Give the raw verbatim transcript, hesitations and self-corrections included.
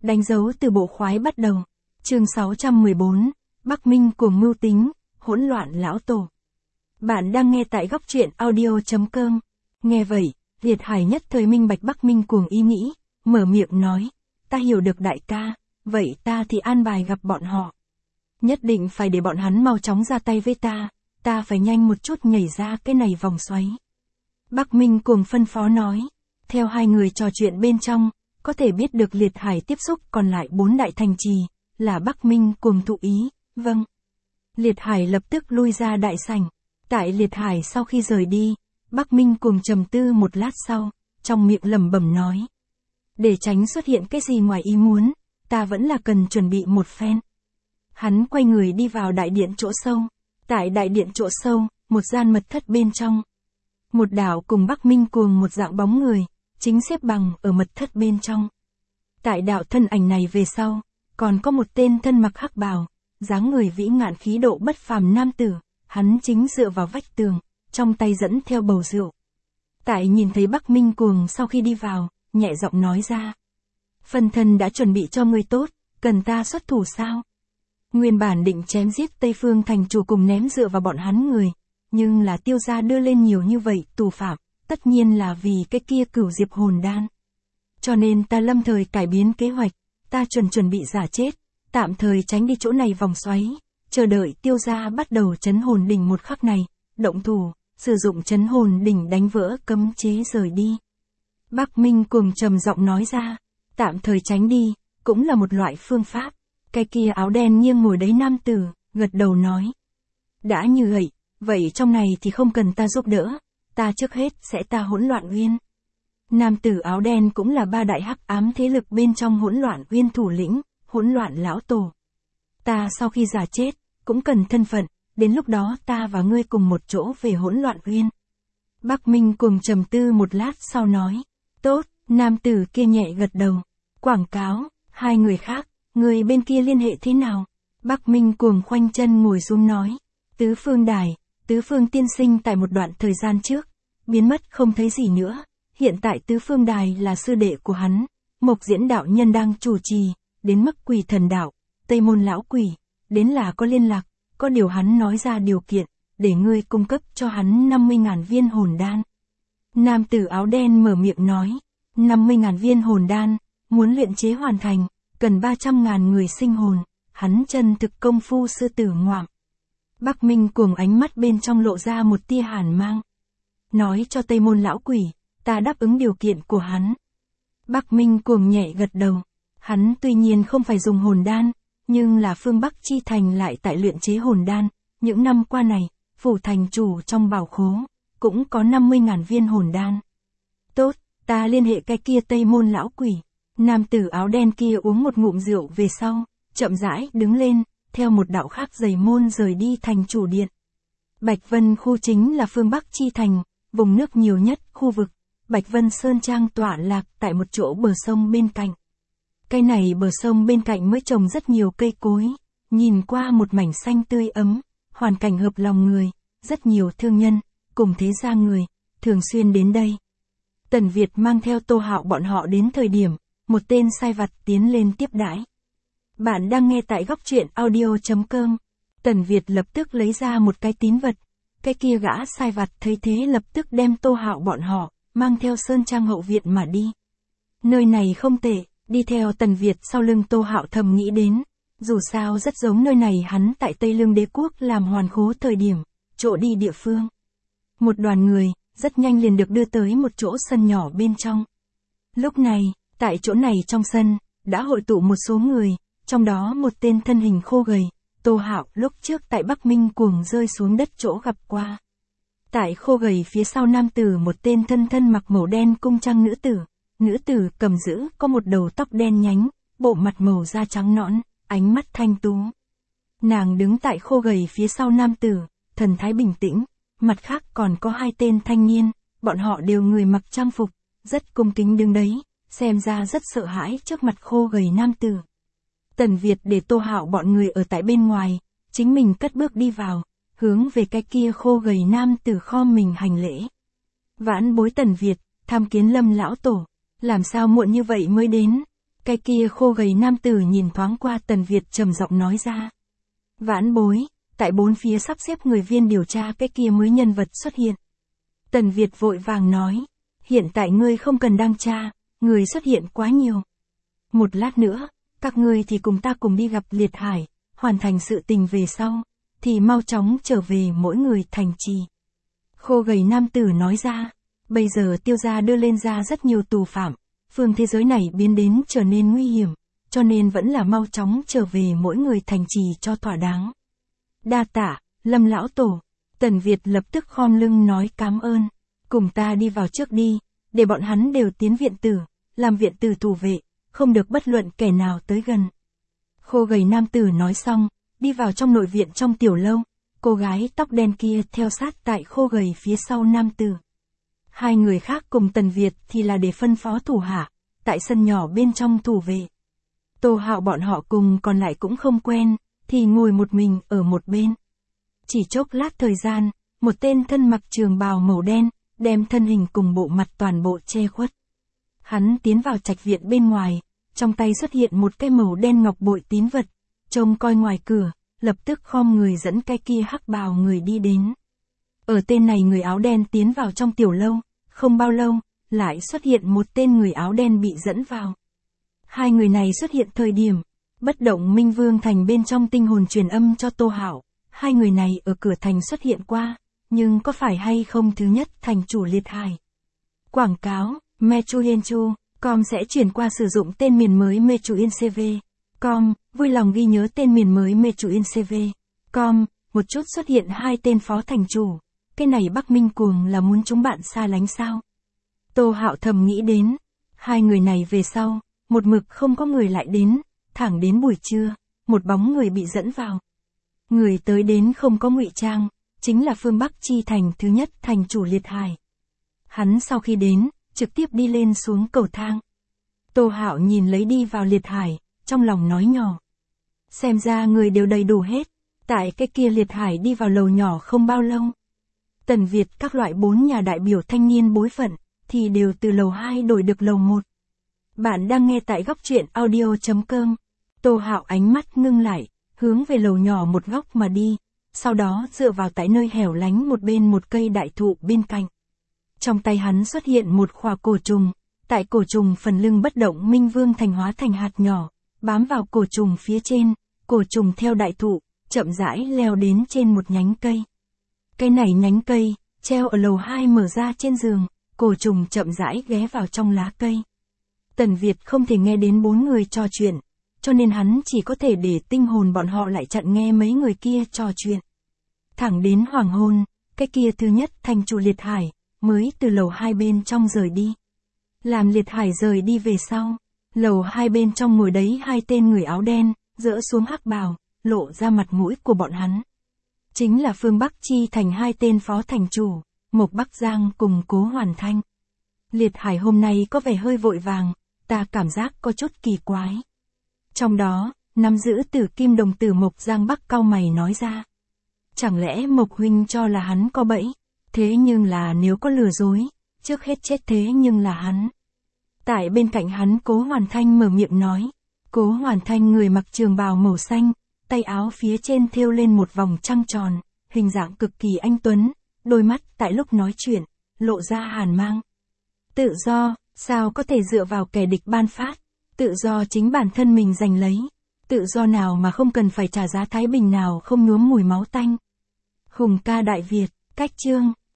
Đánh dấu từ bộ khoái bắt đầu. Chương sáu trăm mười bốn, Bắc Minh cuồng mưu tính, hỗn loạn lão tổ. Bạn đang nghe tại góc truyện audio chấm com. Nghe vậy, Liệt Hải nhất thời minh bạch Bắc Minh cuồng ý nghĩ, mở miệng nói, ta hiểu được đại ca, vậy ta thì an bài gặp bọn họ. Nhất định phải để bọn hắn mau chóng ra tay với ta, ta phải nhanh một chút nhảy ra cái này vòng xoáy. Bắc Minh cuồng phân phó nói, theo hai người trò chuyện bên trong, có thể biết được Liệt Hải tiếp xúc còn lại bốn đại thành trì, là Bắc Minh cuồng thụ ý, vâng. Liệt Hải lập tức lui ra đại sảnh. Tại Liệt Hải sau khi rời đi, Bắc Minh cuồng trầm tư một lát sau, trong miệng lẩm bẩm nói. Để tránh xuất hiện cái gì ngoài ý muốn, ta vẫn là cần chuẩn bị một phen. Hắn quay người đi vào đại điện chỗ sâu. Tại đại điện chỗ sâu, một gian mật thất bên trong. Một đạo cùng Bắc Minh cuồng một dạng bóng người, chính xếp bằng ở mật thất bên trong. Tại đạo thân ảnh này về sau, còn có một tên thân mặc hắc bào, dáng người vĩ ngạn khí độ bất phàm nam tử, hắn chính dựa vào vách tường, trong tay dẫn theo bầu rượu. Tại nhìn thấy Bắc Minh cuồng sau khi đi vào, nhẹ giọng nói ra. Phân thân đã chuẩn bị cho ngươi tốt, cần ta xuất thủ sao? Nguyên bản định chém giết Tây Phương thành chủ cùng ném dựa vào bọn hắn người, nhưng là Tiêu gia đưa lên nhiều như vậy tù phạm, tất nhiên là vì cái kia cửu diệp hồn đan. Cho nên ta lâm thời cải biến kế hoạch, ta chuẩn chuẩn bị giả chết, tạm thời tránh đi chỗ này vòng xoáy, chờ đợi Tiêu gia bắt đầu chấn hồn đỉnh một khắc này, động thủ, sử dụng chấn hồn đỉnh đánh vỡ cấm chế rời đi. Bắc Minh cuồng trầm giọng nói ra, tạm thời tránh đi, cũng là một loại phương pháp. Cái kia áo đen nghiêng ngồi đấy nam tử, gật đầu nói. Đã như vậy, vậy trong này thì không cần ta giúp đỡ, ta trước hết sẽ ta hỗn loạn uyên. Nam tử áo đen cũng là ba đại hắc ám thế lực bên trong hỗn loạn uyên thủ lĩnh, hỗn loạn lão tổ. Ta sau khi giả chết, cũng cần thân phận, đến lúc đó ta và ngươi cùng một chỗ về hỗn loạn uyên. Bắc Minh cùng trầm tư một lát sau nói. Tốt, nam tử kia nhẹ gật đầu. Quảng cáo, hai người khác, người bên kia liên hệ thế nào? Bắc Minh cuồng khoanh chân ngồi xuống nói. Tứ phương đài, tứ phương tiên sinh tại một đoạn thời gian trước, biến mất không thấy gì nữa. Hiện tại tứ phương đài là sư đệ của hắn, Mộc Diễn đạo nhân đang chủ trì, đến mức Quỷ Thần đạo, Tây Môn lão quỷ, đến là có liên lạc, có điều hắn nói ra điều kiện, để ngươi cung cấp cho hắn năm mươi ngàn viên hồn đan. Nam tử áo đen mở miệng nói, năm mươi ngàn viên hồn đan, muốn luyện chế hoàn thành, cần ba trăm ngàn người sinh hồn, hắn chân thực công phu sư tử ngoạm. Bắc Minh cuồng ánh mắt bên trong lộ ra một tia hàn mang. Nói cho Tây Môn lão quỷ, ta đáp ứng điều kiện của hắn. Bắc Minh cuồng nhẹ gật đầu, hắn tuy nhiên không phải dùng hồn đan, nhưng là phương Bắc chi thành lại tại luyện chế hồn đan, những năm qua này, phủ thành chủ trong bảo khố, cũng có năm mươi ngàn viên hồn đan. Tốt, ta liên hệ cái kia Tây Môn lão quỷ. Nam tử áo đen kia uống một ngụm rượu về sau, chậm rãi đứng lên, theo một đạo khác giày môn rời đi thành chủ điện. Bạch Vân khu chính là phương Bắc chi thành, vùng nước nhiều nhất khu vực. Bạch Vân Sơn Trang tọa lạc tại một chỗ bờ sông bên cạnh. Cái này bờ sông bên cạnh mới trồng rất nhiều cây cối, nhìn qua một mảnh xanh tươi ấm, hoàn cảnh hợp lòng người, rất nhiều thương nhân, cùng thế gia người, thường xuyên đến đây. Tần Việt mang theo Tô Hạo bọn họ đến thời điểm, một tên sai vặt tiến lên tiếp đãi. Bạn đang nghe tại góc truyện audio chấm com. Tần Việt lập tức lấy ra một cái tín vật, cái kia gã sai vặt thấy thế lập tức đem Tô Hạo bọn họ, mang theo Sơn Trang hậu viện mà đi. Nơi này không tệ, đi theo Tần Việt sau lưng Tô Hạo thầm nghĩ đến, dù sao rất giống nơi này hắn tại Tây Lương Đế Quốc làm hoàn khố thời điểm, chỗ đi địa phương. Một đoàn người, rất nhanh liền được đưa tới một chỗ sân nhỏ bên trong. Lúc này, tại chỗ này trong sân, đã hội tụ một số người, trong đó một tên thân hình khô gầy, Tô Hạo lúc trước tại Bắc Minh cuồng rơi xuống đất chỗ gặp qua. Tại khô gầy phía sau nam tử một tên thân thân mặc màu đen cung trang nữ tử, nữ tử cầm giữ có một đầu tóc đen nhánh, bộ mặt màu da trắng nõn, ánh mắt thanh tú. Nàng đứng tại khô gầy phía sau nam tử, thần thái bình tĩnh, mặt khác còn có hai tên thanh niên, bọn họ đều người mặc trang phục, rất cung kính đứng đấy, xem ra rất sợ hãi trước mặt khô gầy nam tử. Tần Việt để Tô Hạo bọn người ở tại bên ngoài, chính mình cất bước đi vào, hướng về cái kia khô gầy nam tử khom mình hành lễ. Vãn bối Tần Việt, tham kiến Lâm lão tổ, làm sao muộn như vậy mới đến? Cái kia khô gầy nam tử nhìn thoáng qua Tần Việt trầm giọng nói ra. Vãn bối, tại bốn phía sắp xếp người viên điều tra cái kia mới nhân vật xuất hiện. Tần Việt vội vàng nói, hiện tại ngươi không cần đang tra, người xuất hiện quá nhiều. Một lát nữa, các ngươi thì cùng ta cùng đi gặp Liệt Hải, hoàn thành sự tình về sau, thì mau chóng trở về mỗi người thành trì. Khô gầy nam tử nói ra, bây giờ Tiêu gia đưa lên ra rất nhiều tù phạm, phương thế giới này biến đến trở nên nguy hiểm, cho nên vẫn là mau chóng trở về mỗi người thành trì cho thỏa đáng. Đa tạ, Lâm lão tổ. Tần Việt lập tức khom lưng nói cám ơn, cùng ta đi vào trước đi, để bọn hắn đều tiến viện tử, làm viện tử thủ vệ, không được bất luận kẻ nào tới gần. Khô gầy nam tử nói xong, đi vào trong nội viện trong tiểu lâu, cô gái tóc đen kia theo sát tại khô gầy phía sau nam tử. Hai người khác cùng Tần Việt thì là để phân phó thủ hạ, tại sân nhỏ bên trong thủ vệ. Tô Hạo bọn họ cùng còn lại cũng không quen, thì ngồi một mình ở một bên. Chỉ chốc lát thời gian, một tên thân mặc trường bào màu đen, đem thân hình cùng bộ mặt toàn bộ che khuất. Hắn tiến vào trạch viện bên ngoài, trong tay xuất hiện một cái màu đen ngọc bội tín vật, trông coi ngoài cửa, lập tức khom người dẫn cái kia hắc bào người đi đến. Ở tên này người áo đen tiến vào trong tiểu lâu, không bao lâu, lại xuất hiện một tên người áo đen bị dẫn vào. Hai người này xuất hiện thời điểm, Bất Động Minh Vương thành bên trong tinh hồn truyền âm cho Tô Hạo, hai người này ở cửa thành xuất hiện qua, nhưng có phải hay không thứ nhất thành chủ Liệt Hải. Quảng cáo, Mechuyenchu, com sẽ chuyển qua sử dụng tên miền mới Mechuincv. Com, vui lòng ghi nhớ tên miền mới Mechuincv. Com, một chút xuất hiện hai tên phó thành chủ, cái này Bắc Minh Cuồng là muốn chúng bạn xa lánh sao? Tô Hạo thầm nghĩ đến, hai người này về sau, một mực không có người lại đến, thẳng đến buổi trưa, một bóng người bị dẫn vào. Người tới đến không có ngụy trang, chính là phương Bắc chi thành thứ nhất thành chủ Liệt Hải. Hắn sau khi đến, trực tiếp đi lên xuống cầu thang. Tô Hạo nhìn lấy đi vào Liệt Hải, trong lòng nói nhỏ. Xem ra người đều đầy đủ hết, tại cái kia Liệt Hải đi vào lầu nhỏ không bao lâu. Tần Việt các loại bốn nhà đại biểu thanh niên bối phận, thì đều từ lầu hai đổi được lầu một. Bạn đang nghe tại góc truyện audio chấm com. Tô Hạo ánh mắt ngưng lại, hướng về lầu nhỏ một góc mà đi, sau đó dựa vào tại nơi hẻo lánh một bên một cây đại thụ bên cạnh. Trong tay hắn xuất hiện một khỏa cổ trùng, tại cổ trùng phần lưng Bất Động Minh Vương thành hóa thành hạt nhỏ, bám vào cổ trùng phía trên, cổ trùng theo đại thụ, chậm rãi leo đến trên một nhánh cây. Cây này nhánh cây, treo ở lầu hai mở ra trên giường, cổ trùng chậm rãi ghé vào trong lá cây. Tần Việt không thể nghe đến bốn người trò chuyện, cho nên hắn chỉ có thể để tinh hồn bọn họ lại chặn nghe mấy người kia trò chuyện. Thẳng đến hoàng hôn, cái kia thứ nhất thành chủ Liệt Hải, mới từ lầu hai bên trong rời đi. Làm Liệt Hải rời đi về sau, lầu hai bên trong ngồi đấy hai tên người áo đen, dỡ xuống hắc bào, lộ ra mặt mũi của bọn hắn. Chính là phương Bắc chi thành hai tên phó thành chủ, Mộc Bắc Giang cùng Cố Hoàn Thanh. Liệt Hải hôm nay có vẻ hơi vội vàng, ta cảm giác có chút kỳ quái. Trong đó, nắm giữ Tử Kim Đồng tử Mộc Giang Bắc cau mày nói ra. Chẳng lẽ Mộc huynh cho là hắn có bẫy, thế nhưng là nếu có lừa dối, trước hết chết thế nhưng là hắn. Tại bên cạnh hắn Cố Hoàn Thanh mở miệng nói. Cố Hoàn Thanh người mặc trường bào màu xanh, tay áo phía trên thêu lên một vòng trăng tròn, hình dạng cực kỳ anh tuấn, đôi mắt tại lúc nói chuyện, lộ ra hàn mang. Tự do, sao có thể dựa vào kẻ địch ban phát, tự do chính bản thân mình giành lấy, tự do nào mà không cần phải trả giá thái bình nào không nhuốm mùi máu tanh. Hùng ca Đại Việt, cách chương.